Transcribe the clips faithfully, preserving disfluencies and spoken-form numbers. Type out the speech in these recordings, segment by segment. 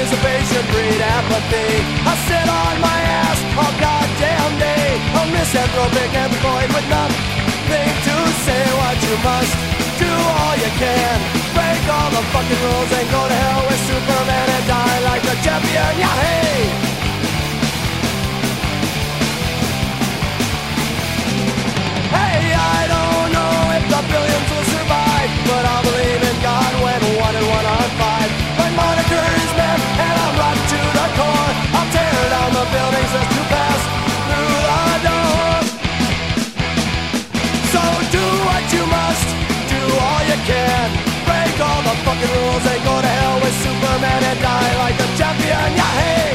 anticipation breed apathy. I sit on my ass all goddamn day. A misanthropic anthropoid with nothing to say. What you must do all you can. Break all the fucking rules and go to hell with Superman and die like a champion. Yeah, hey! Hey, I don't know if the billions will survive, but I'll believe in God when one and one are five. My monitor is man and I'm rotten to the core. I'll tear down the buildings just to pass through the door. So do what you must, do all you can. Break all the fucking rules and go to hell with Superman and die like a champion. Yeah, hey!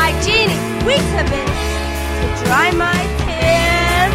like genie, vitamins to dry my tears.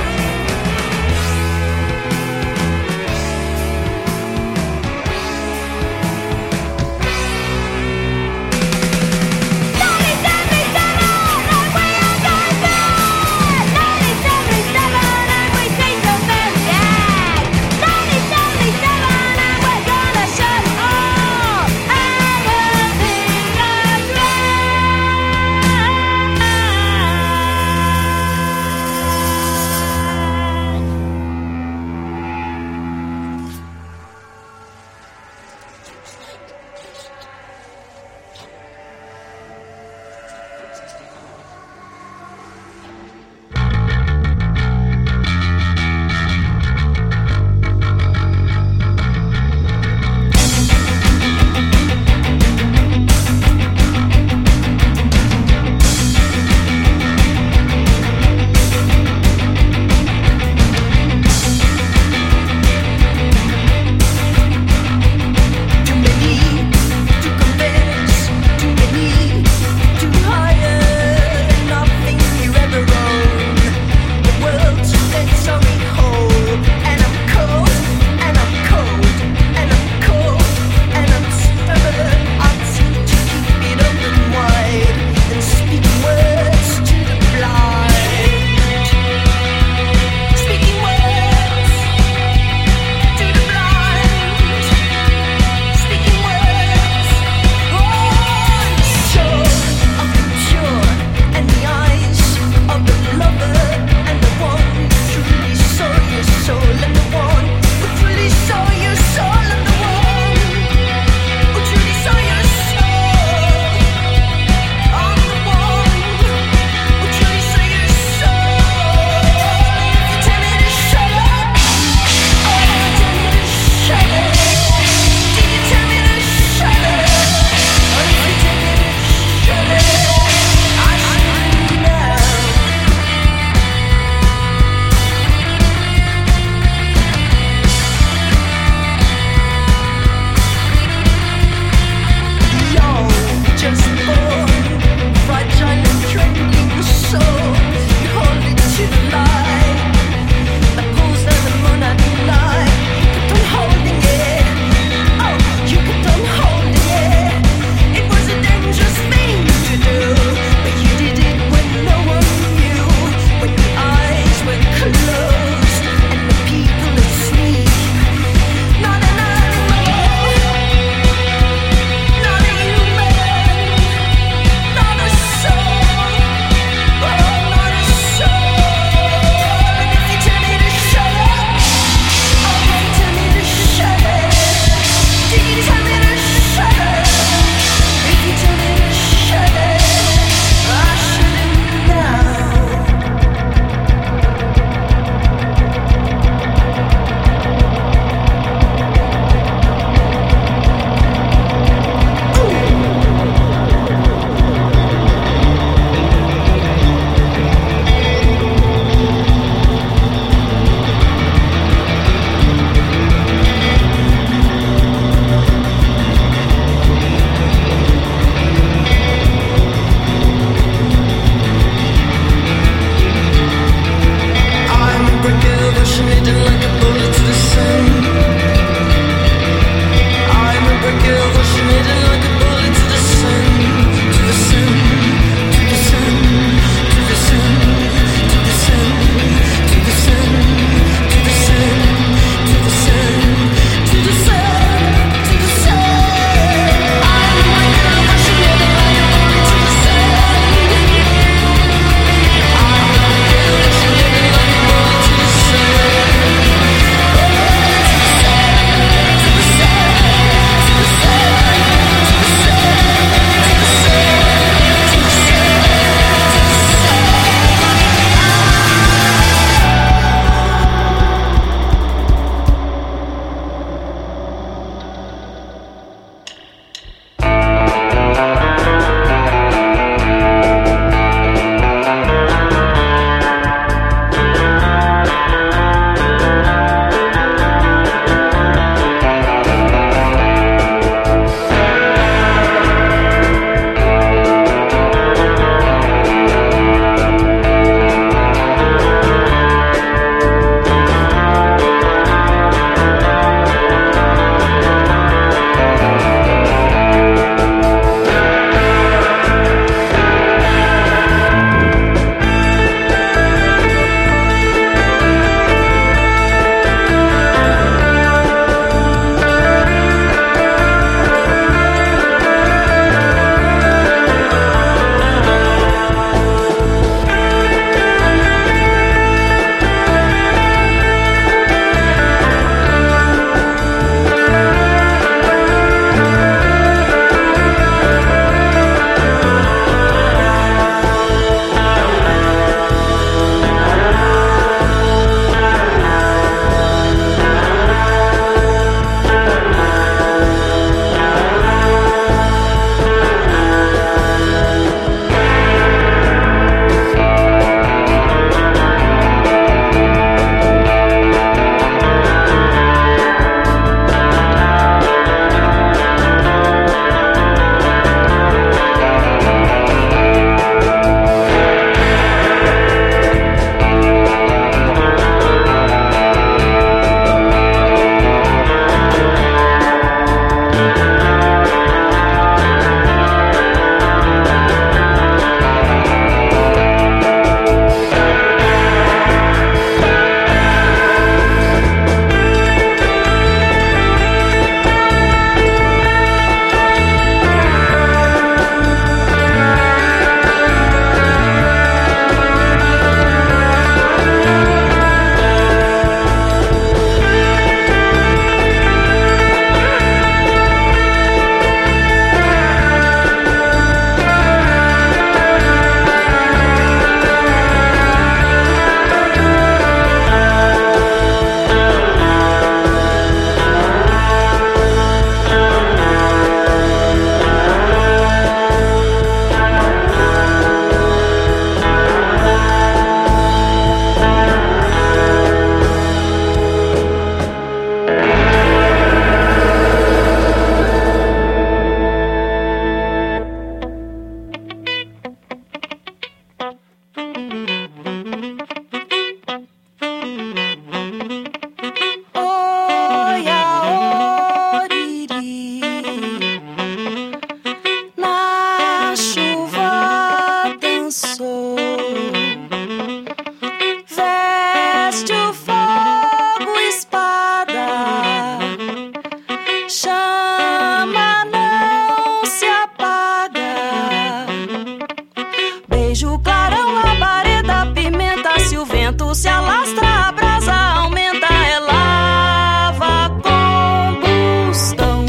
Vejo o clarão, labareda, pimenta. Se o vento se alastra, a brasa aumenta. É lava, combustão.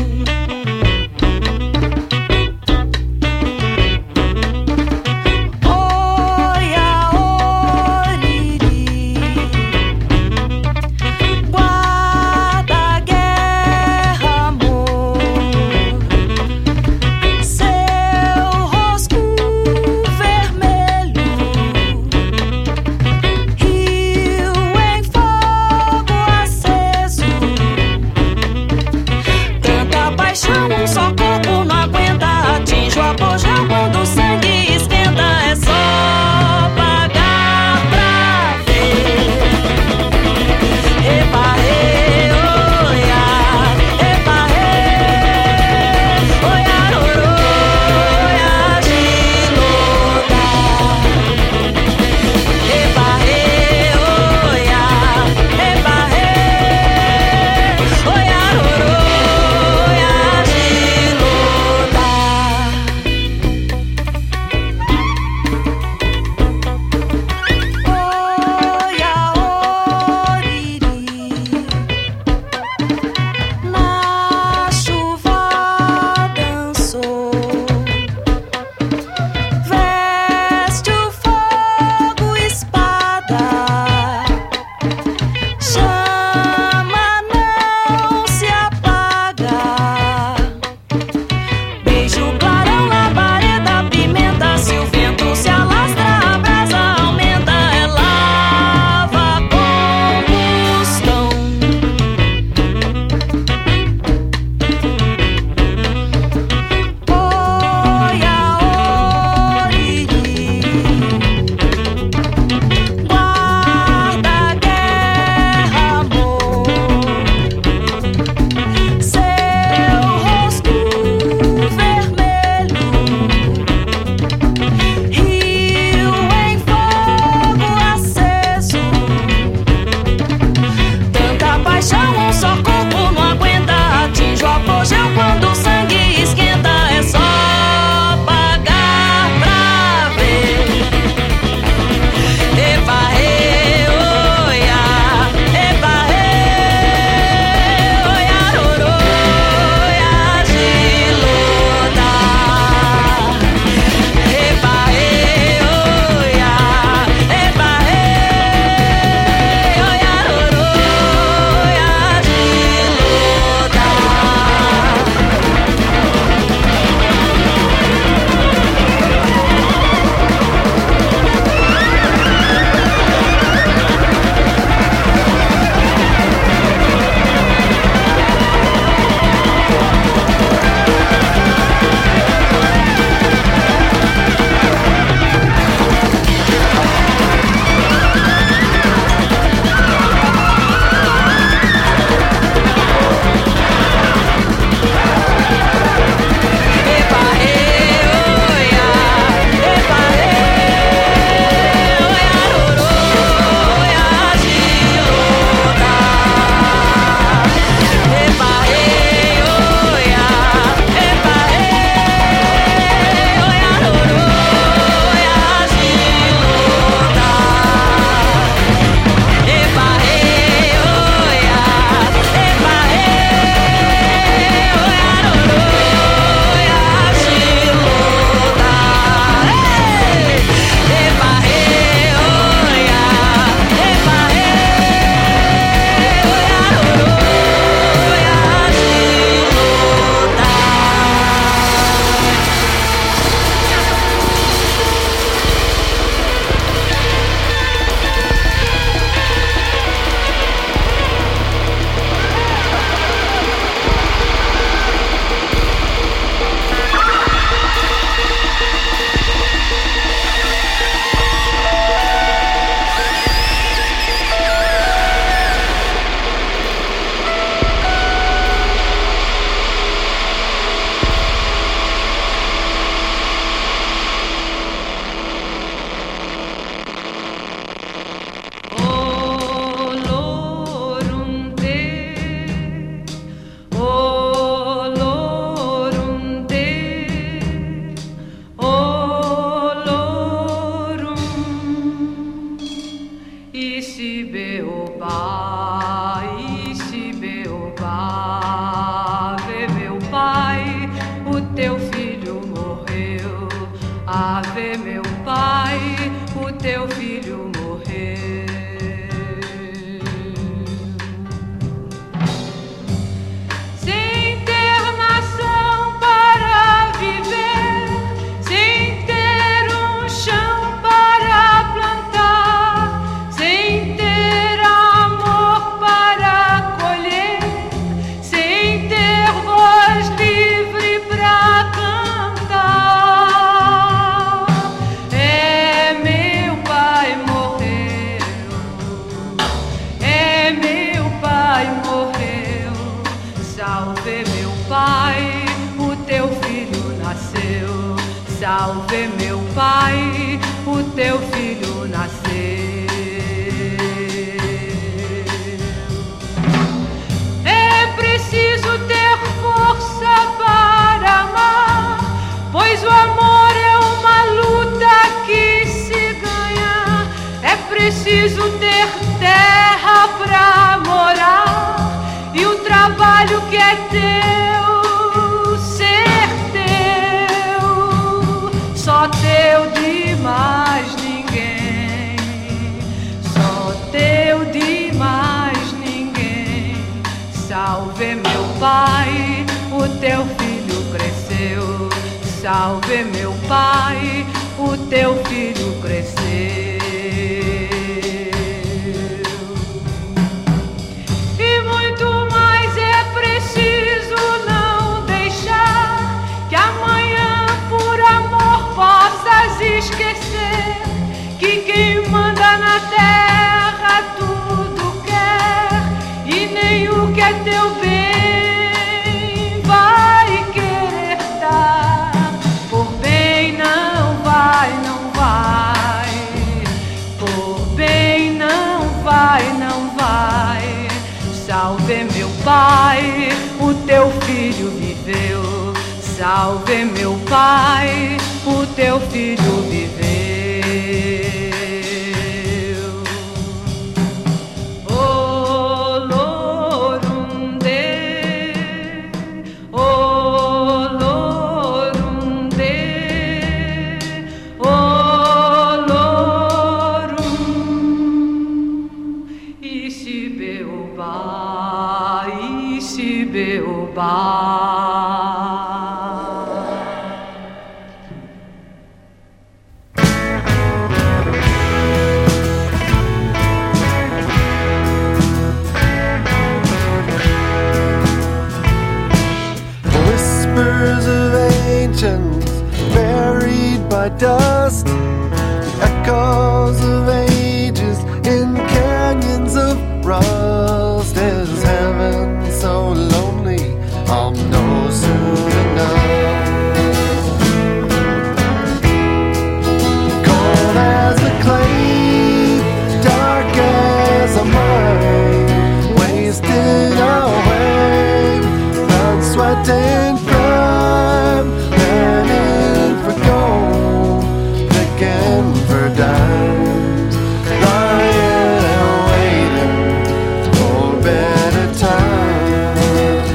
Oia, oriri, guarda, guerra, amor. Seu rosto vermelho, rio teu filho morreu. Sem ter nação para viver, sem ter um chão para plantar, sem ter amor para colher, sem ter voz livre para cantar. É meu pai morreu, é meu pai morreu. Salve meu pai, o teu filho nasceu. Salve meu pai, o teu filho nasceu. É preciso ter força para amar, pois o amor é uma luta que se ganha. É preciso ter terra pra morar e o trabalho que é teu ser teu, só teu de mais ninguém, só teu de mais ninguém. Salve meu pai, o teu filho cresceu. Salve meu pai, o teu filho cresceu. E muito mais é preciso não deixar que amanhã por amor possas esquecer que quem manda na terra tudo quer e nem o que é teu bem vai querer dar. Por bem não vai, não vai. Por bem não vai, não vai. Salve meu pai, o teu filho viveu. Salve meu pai, o teu filho viveu. O Lorunde, o Lorunde, o Lorum, Isibeoba, Isibeoba. Whispers of ancients buried by dust, echoes of ages in canyons of rust. Is heaven so lonely? I'll know soon enough. Cold as the clay, dark as a mine, wasted away, blood, sweat and crime, planning for gold, picking for dimes, lying and waiting for better times.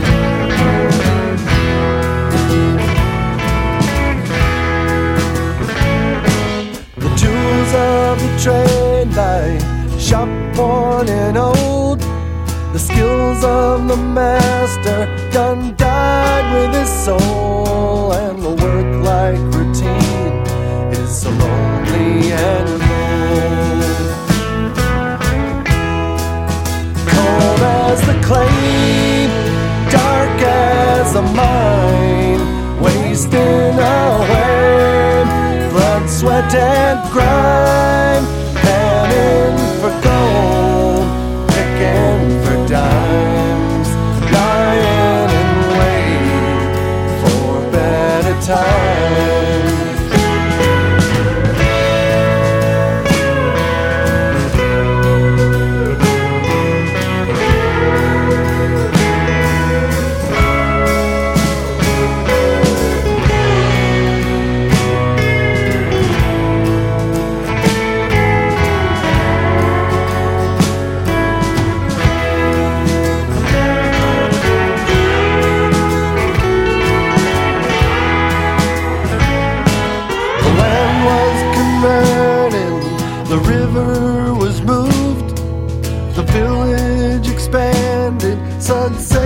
The tools of the trade lie shop worn and old. The skills of the master done died with his soul, and the work like routine is so lonely and cold. Cold as the clay, dark as a mine, wasting away, blood, sweat and grime, panning for gold, picking for dimes, lying and waiting for better times. sunset.